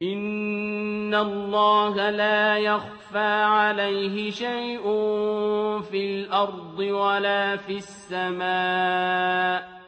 إِنَّ اللَّهَ لَا يَخْفَىٰ عَلَيْهِ شَيْءٌ فِي الْأَرْضِ وَلَا فِي السَّمَاءِ